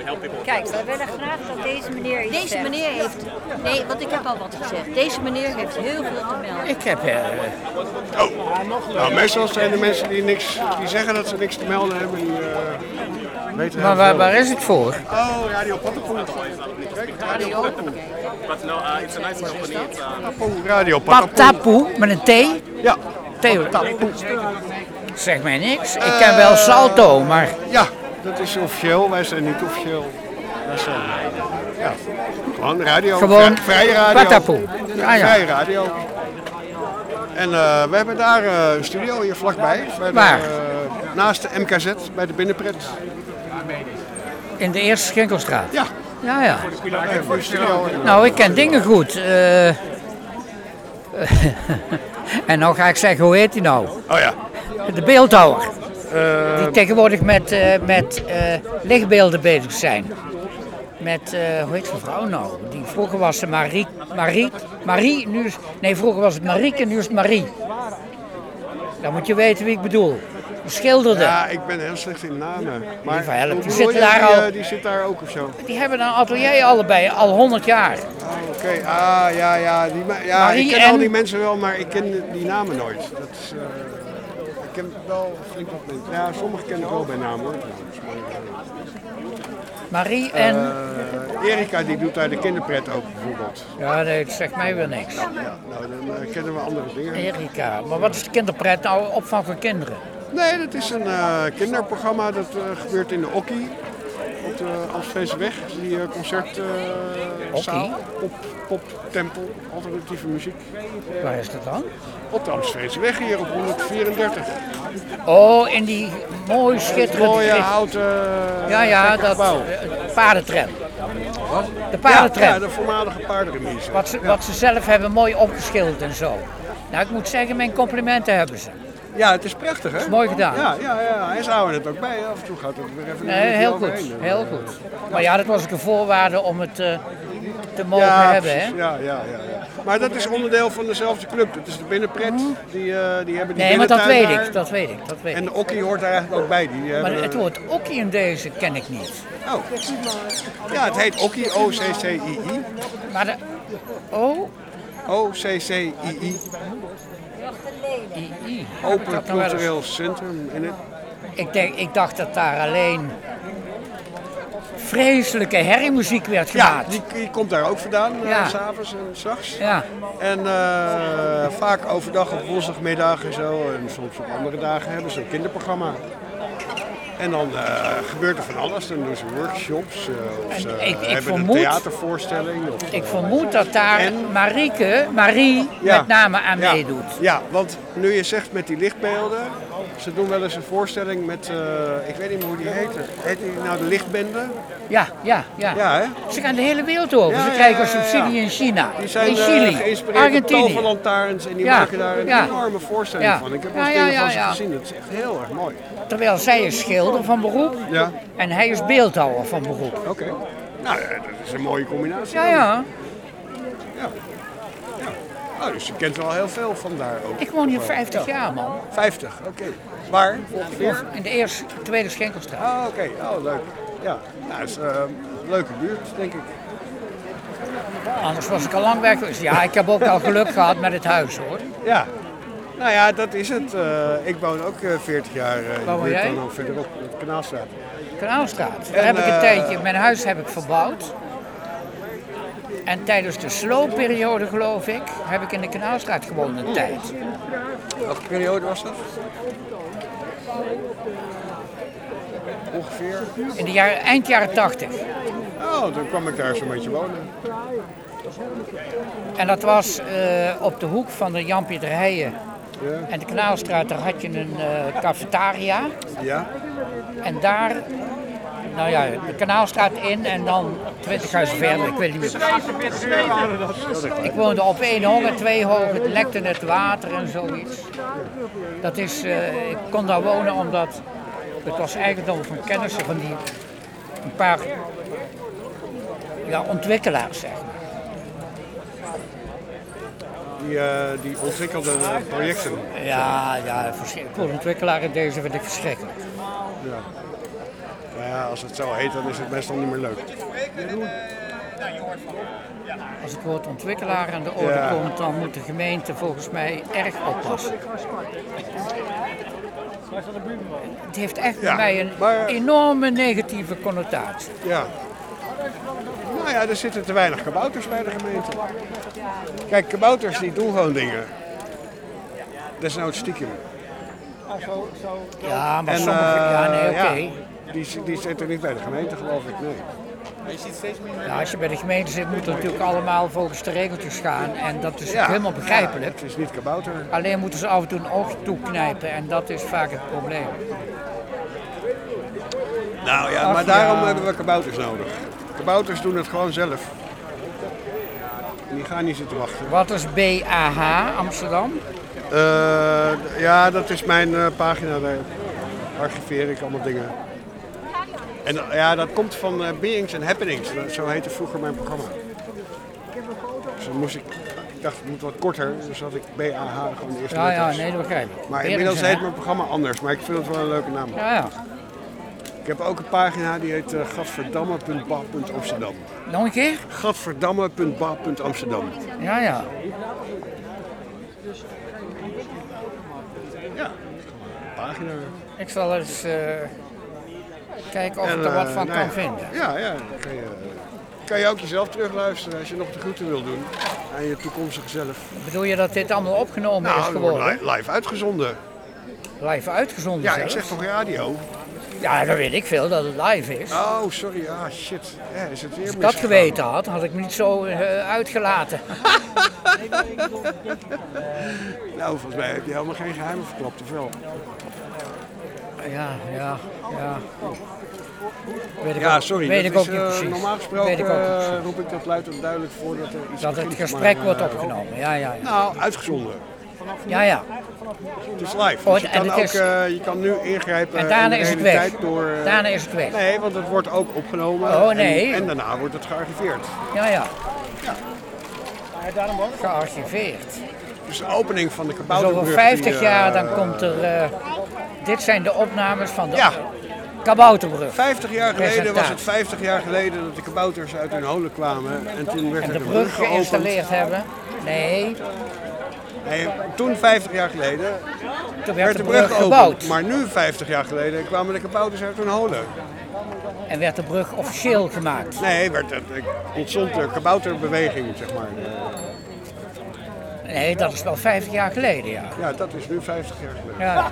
Kijk, wij willen graag dat deze meneer iets Deze zegt. meneer heeft... Nee, want ik heb al wat gezegd. Deze meneer heeft heel veel te melden. Ik heb... Nou, meestal zijn er mensen die zeggen dat ze niks te melden hebben. Die weten maar heel veel. waar is het voor? Oh, Radio Patapoe. Kijk, Radio Patapoe. Radio Patapoe. Patapoe met een T? Ja. Theo. Zeg mij niks. Ik ken wel Salto, maar... Ja, dat is officieel. Wij zijn niet officieel. Wij zijn gewoon radio. Gewoon vrije radio. Patapoe. Ja, ja. Vrije radio. En we hebben daar een studio hier vlakbij. Waar? Naast de MKZ, bij de Binnenpret. In de Eerste Schenkelstraat? Ja. Ja. Voor de studio. Nou, ik ken dingen goed. En nou ga ik zeggen, hoe heet die nou? Oh ja. De beeldhouwer. Die tegenwoordig met lichtbeelden bezig zijn. Met, hoe heet zijn vrouw nou? Die vroeger was ze Marie, nu is... Nee, vroeger was het Marieke, nu is het Marie. Dan moet je weten wie ik bedoel. Die schilderde. Ja, ik ben heel slecht in namen. Maar Lieve help, die hoe zitten bedoel je, daar al... die zit daar ook of zo? Die hebben een atelier allebei, al 100 jaar. Oh, oké. Ja. Marie Ik ken en- al die mensen wel, maar ik ken die namen nooit. Dat is, ik ken wel flink wat mensen. Ja, sommigen ken ik wel bij naam hoor. Marie en... Erika die doet daar de kinderpret ook bijvoorbeeld. Ja, nee, dat zegt mij wel niks. Ja, nou dan kennen we andere dingen. Erika, maar wat is de kinderpret nou? Opvang van kinderen? Nee, dat is een kinderprogramma dat gebeurt in de Okkie. Op de Amstelveenseweg, die concertzaal, poptempel, alternatieve muziek. Waar is dat dan? Op de Amstelveenseweg hier op 134. Oh, in die mooi schitterende... Mooie houten Ja, dat paardentram. De paardentram. Ja, de voormalige paardenremise. Wat ze zelf hebben mooi opgeschilderd en zo. Nou, ik moet zeggen, mijn complimenten hebben ze. Ja, het is prachtig hè? Dat is mooi gedaan. Ja, hij is houden het ook bij. Af en toe gaat het weer even Nee, heel goed, overheen. heel goed. Maar ja, dat was ook een voorwaarde om het te mogen hebben, hè? precies. Ja. Maar dat is onderdeel van dezelfde club. Dat is de Binnenpret. Die hebben die Nee, maar dat weet binnentuin ik, daar. dat weet ik. En de Okkie hoort daar eigenlijk ook bij. Maar het woord okkie in deze ken ik niet. Oh. Ja, het heet Okkie, O-C-C-I-I. Maar de... Oh? O-C-C-I-I. I. Open cultureel centrum in het. Ik dacht dat daar alleen vreselijke herriemuziek werd gemaakt. Ja, die komt daar ook vandaan, Ja. 's avonds en 's nachts. Ja. En vaak overdag op woensdagmiddag en zo. En soms op andere dagen hebben ze een kinderprogramma. En dan gebeurt er van alles. Dan doen ze workshops. Of ze hebben een theatervoorstelling. Ik vermoed dat daar Marie Ja. met name aan meedoet. Ja, want nu je zegt met die lichtbeelden. Ze doen wel eens een voorstelling met, ik weet niet meer hoe die heet. Heet die nou de Lichtbende? Ja. Ja, hè? Ze gaan de hele wereld over. Ja, Ze ja, krijgen ja, ja. subsidie in China, Die zijn in Chili, geïnspireerd op Argentinië. toverlantaarns en die Ja, maken daar een ja. enorme voorstelling Ja. van. Ik heb Ja, wel ja, dingen van ja, ze ja. gezien. Dat is echt heel erg mooi. Terwijl zij is schilder van beroep Ja, en hij is beeldhouwer van beroep. oké. Nou, ja, dat is een mooie combinatie. Ja. Oh, dus je kent wel heel veel van daar ook. Ik woon hier 50 jaar, man. 50, oké. Waar ongeveer? In de tweede Schenkelstraat. Ah, oké. Oh, leuk. Ja, nou, dat is een leuke buurt, denk ik. Anders was ik al lang weg geweest. Ja, ik heb ook al geluk gehad met het huis, hoor. Ja. Nou ja, dat is het. Ik woon ook 40 jaar in Waar de woon buurt jij? dan verderop, op de Kanaalstraat. Kanaalstraat. Daar En, heb ik een tijdje, mijn huis heb ik verbouwd. En tijdens de sloopperiode, geloof ik, heb ik in de Kanaalstraat gewoond een tijd. Welke periode was dat? Ongeveer? In de eind jaren 80. Oh, toen kwam ik daar zo'n beetje wonen. En dat was op de hoek van de Jan-Pieter Heijen Ja. en de Kanaalstraat. Daar had je een cafetaria. Ja? En daar, nou ja, de Kanaalstraat in en dan 20 huizen verder, ik weet niet meer. Ik woonde op 1 hoog en 2 hoog, het lekte het water en zoiets. Dat is, ik kon daar wonen omdat het was eigendom van kennissen van die, een paar ontwikkelaars, zeg maar. Die ontwikkelde projecten. Ja, ik word ontwikkelaar in deze vind ik verschrikkelijk. Ja. Nou ja, als het zo heet, dan is het meestal niet meer leuk. Als het woord ontwikkelaar aan de orde komt, dan moet de gemeente volgens mij erg oppassen. Het heeft echt bij mij een enorme negatieve connotatie. Ja. Nou ja, er zitten te weinig kabouters bij de gemeente. Kijk, kabouters die doen gewoon dingen. Desnoods stiekem. Ja, maar sommige... oké. Die zitten niet bij de gemeente, geloof ik, nee. Ja, als je bij de gemeente zit, moet het natuurlijk allemaal volgens de regeltjes gaan. En dat is helemaal begrijpelijk. Het is niet kabouter. Alleen moeten ze af en toe een oog toeknijpen en dat is vaak het probleem. Nou ja, maar daarom hebben we kabouters nodig. Kabouters doen het gewoon zelf. En die gaan niet zitten wachten. Wat is BAH Amsterdam? Ja, dat is mijn pagina. Daar archiveer ik allemaal dingen. En ja, dat komt van Beings and Happenings. Zo heette vroeger mijn programma. Dus dan moest ik dacht, het moet wat korter. Dus had ik BAH gewoon de eerste letters. Ja, nee, dat begrijp ik. Maar inmiddels heet mijn programma anders. Maar ik vind het wel een leuke naam. Ja. Ik heb ook een pagina die heet gadverdamme.ba.amsterdam. Nog een keer? Gadverdamme.ba.amsterdam. Ja. Ja, pagina. Ik zal eens kijken of ik er wat van kan vinden. Ja, kan je ook jezelf terugluisteren als je nog de groeten wil doen aan je toekomstige zelf. Bedoel je dat dit allemaal opgenomen is Nou, geworden? het wordt live uitgezonden. Live uitgezonden Ja, zelfs? ik zeg toch radio? Ja, dan weet ik veel dat het live is. Oh, sorry. Ah, shit. Ja, is het weer Als ik dat geweten had, had ik me niet zo uitgelaten. Nou, volgens mij heb je helemaal geen geheimen verklapt, of wel? Ja. Sorry. Weet ik ook niet precies. Normaal gesproken roep ik dat luid en duidelijk voor dat er iets dat het begint, gesprek maar, wordt opgenomen, ja. Nou, uitgezonden. Ja. Het is live, dus je kan nu ingrijpen en daarna in de is het hele weg. tijd door... Daarna is het weg. Nee, want het wordt ook opgenomen en daarna wordt het gearchiveerd. Ja. Gearchiveerd. Dus de opening van de Dus kabouterbrug... over 50 jaar dan komt er... dit zijn de opnames van de kabouterbrug. 50 jaar geleden was het 50 jaar geleden dat de kabouters uit hun holen kwamen. En toen werd En er de een brug geopend. geïnstalleerd hebben. Nee, Toen 50 jaar geleden toen werd werd de de brug brug geopend. gebouwd. Maar nu 50 jaar geleden kwamen de kabouters uit hun holen. En werd de brug officieel gemaakt. Nee, ontstond de kabouterbeweging, zeg maar. Nee, dat is wel 50 jaar geleden, ja. Ja, dat is nu 50 jaar geleden.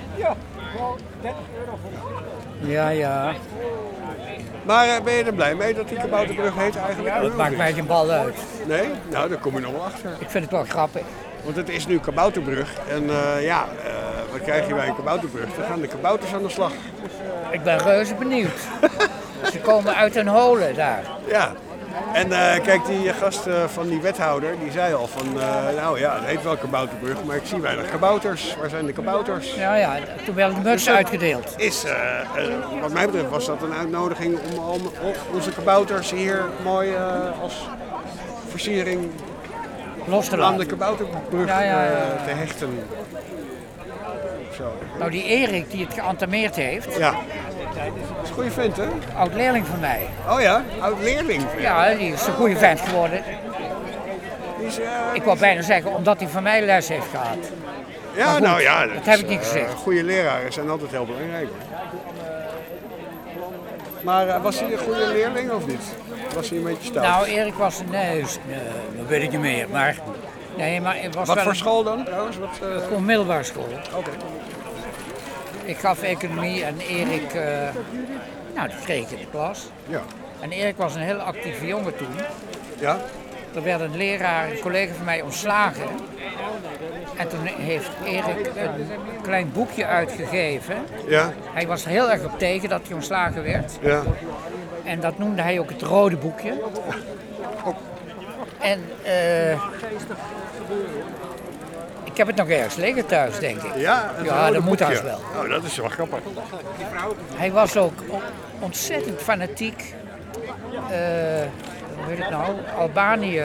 Ja. Maar ben je er blij mee dat die kabouterbrug heet eigenlijk? Dat maakt mij geen bal uit. Nee? Nou, daar kom je nog wel achter. Ik vind het wel grappig. Want het is nu kabouterbrug. En wat krijg je bij een kabouterbrug? Dan gaan de kabouters aan de slag. Ik ben reuze benieuwd. Ze komen uit hun holen daar. Ja. En kijk, die gast van die wethouder, die zei al van, het heet wel kabouterbrug, maar ik zie weinig kabouters. Waar zijn de kabouters? Ja, toen werden de mutsen uitgedeeld. Wat mij betreft was dat een uitnodiging om onze kabouters hier mooi als versiering Los te aan laten. de kabouterbrug te hechten. Zo. Nou, die Erik die het geantameerd heeft, Ja. Dat is een goede vent, hè? oud leerling van mij. Oh ja, oud leerling. Ja, die is een goede vent geworden. Ik wou bijna zeggen, omdat hij van mij les heeft gehad. Ja, goed, nou ja. dat heb ik niet gezegd. Goede leraren zijn altijd heel belangrijk. Maar was hij een goede leerling of niet? Was hij een beetje stout? Nou, Erik was nee, dat weet ik niet meer. Maar het was Wat wel voor school dan trouwens? Gewoon middelbare school. Oké. Ik gaf economie en Erik, die kreeg in de klas. Ja. En Erik was een heel actieve jongen toen. Ja? Er werd een leraar, een collega van mij, ontslagen. En toen heeft Erik een klein boekje uitgegeven. Ja? Hij was er heel erg op tegen dat hij ontslagen werd. Ja. En dat noemde hij ook het rode boekje. En ik heb het nog ergens liggen thuis, denk ik. Ja, dat moet haast wel. Oh, dat is wel grappig. Hij was ook ontzettend fanatiek. Hoe heet het nou? Albanië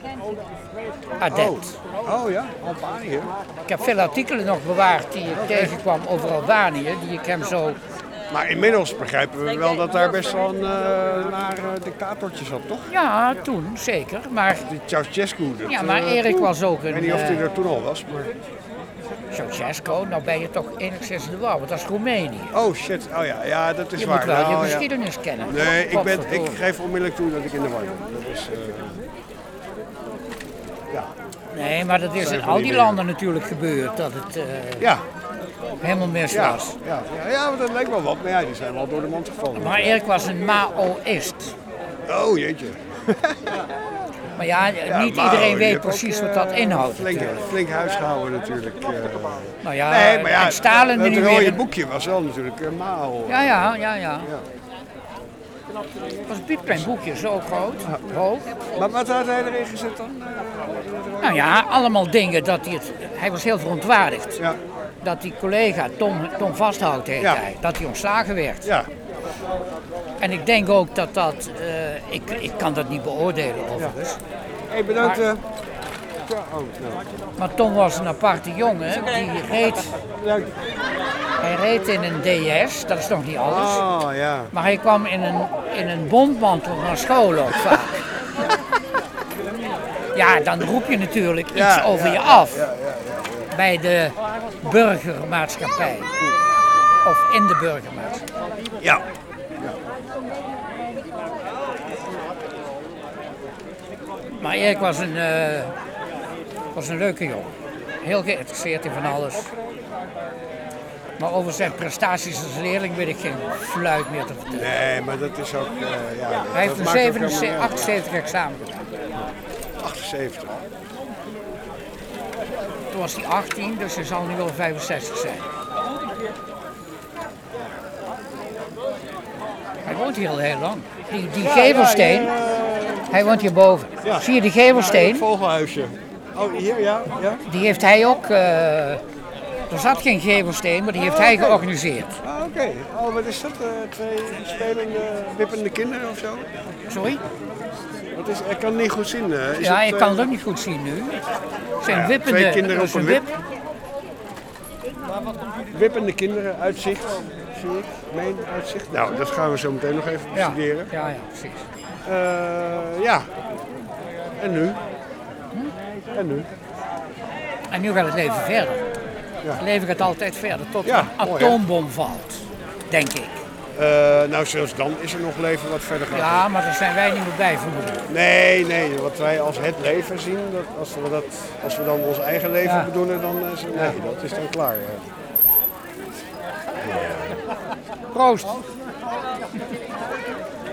adept. Oh ja, Albanië. Ik heb veel artikelen nog bewaard die ik tegenkwam over Albanië, die ik hem zo Maar inmiddels begrijpen we wel dat daar best wel een nare dictatortje zat, toch? Ja, toen zeker. Maar, Die Ceausescu. ja, maar Erik was ook Ik weet een... niet of hij er toen al was, maar... Ceausescu, nou ben je toch enigszins in de war, want dat is Roemenië. Oh shit, oh ja, ja dat is Je waar. moet wel je Nou, ja. geschiedenis kennen. Nee, ik Godverdorie. geef onmiddellijk toe dat ik in de war ben. Dat is... ja. Nee, maar dat is Zijn in van al die die dingen. landen natuurlijk gebeurd, dat het Ja, helemaal mis ja, was. ja, dat lijkt wel wat, maar ja, die zijn wel door de mand gevallen. Maar Erik was een Maoïst. Oh jeetje. Maar ja, Ja, niet Mao, iedereen die weet heeft precies ook, wat dat inhoudt Flink, natuurlijk. flink huis gehouden natuurlijk. Nou ja, Nee, maar ja, en Stalin het nu rode weer... boekje was wel natuurlijk Mao. Ja. Het was een piepklein boekje, zo groot, hoog. Maar wat had hij erin gezet dan? Nou ja, allemaal dingen dat hij het... Hij was heel verontwaardigd. Ja, Dat die collega, Tom Vasthout heet Ja. hij, dat hij ontslagen werd. ja. En ik denk ook dat dat... ik kan dat niet beoordelen overigens. Hey, bedankt. Maar- Oh, nou. Maar Tom was een aparte jongen, die reed... Bedankt. Hij reed in een DS, dat is nog niet alles. Oh, ja. Maar hij kwam in een bondmantel naar school ook vaak. Ja, dan roep je natuurlijk iets Ja, over ja, je af. ja. Bij de burgermaatschappij. Of in de burgermaatschappij. Ja. Maar Erik was een leuke jongen. Heel geïnteresseerd in van alles. Maar over zijn prestaties als leerling weet ik geen fluit meer te vertellen. Nee, maar dat is ook... ja, Hij heeft dat een maakt ook helemaal niet uit. 78 examen gedaan. 78. Toen was hij 18, dus hij zal nu wel 65 zijn. Hij woont hier al heel lang. Die gevelsteen, hij woont hierboven. Ja. Zie je die Het gevelsteen? vogelhuisje. Oh, hier, ja? Ja? Die heeft hij ook... er zat geen gevelsteen, maar die heeft hij georganiseerd. Ah, oké. Oh, wat is dat? Twee spelende, wippende kinderen of zo? Sorry? Wat is, ik kan het niet goed zien. Is Ja, het, ik kan het ook niet goed zien nu. Het zijn ja, wippende... twee kinderen dus op een wip. Wippende kinderen, uitzicht, zie ik. Meen, uitzicht. Nou, dat gaan we zo meteen nog even Ja, bestuderen. ja, precies. Ja. En nu? En nu? En nu gaat het leven verder. Ja. Het leven gaat altijd verder tot Ja, een mooi, hè? atoombom valt, denk ik. Nou, zelfs dan is er nog leven wat verder gaat. Ja, maar daar zijn wij niet meer bij, vermoeden. Nee, wat wij als het leven zien, als we dan ons eigen leven Ja. bedoelen, dan dat is dan klaar. Ja. Proost.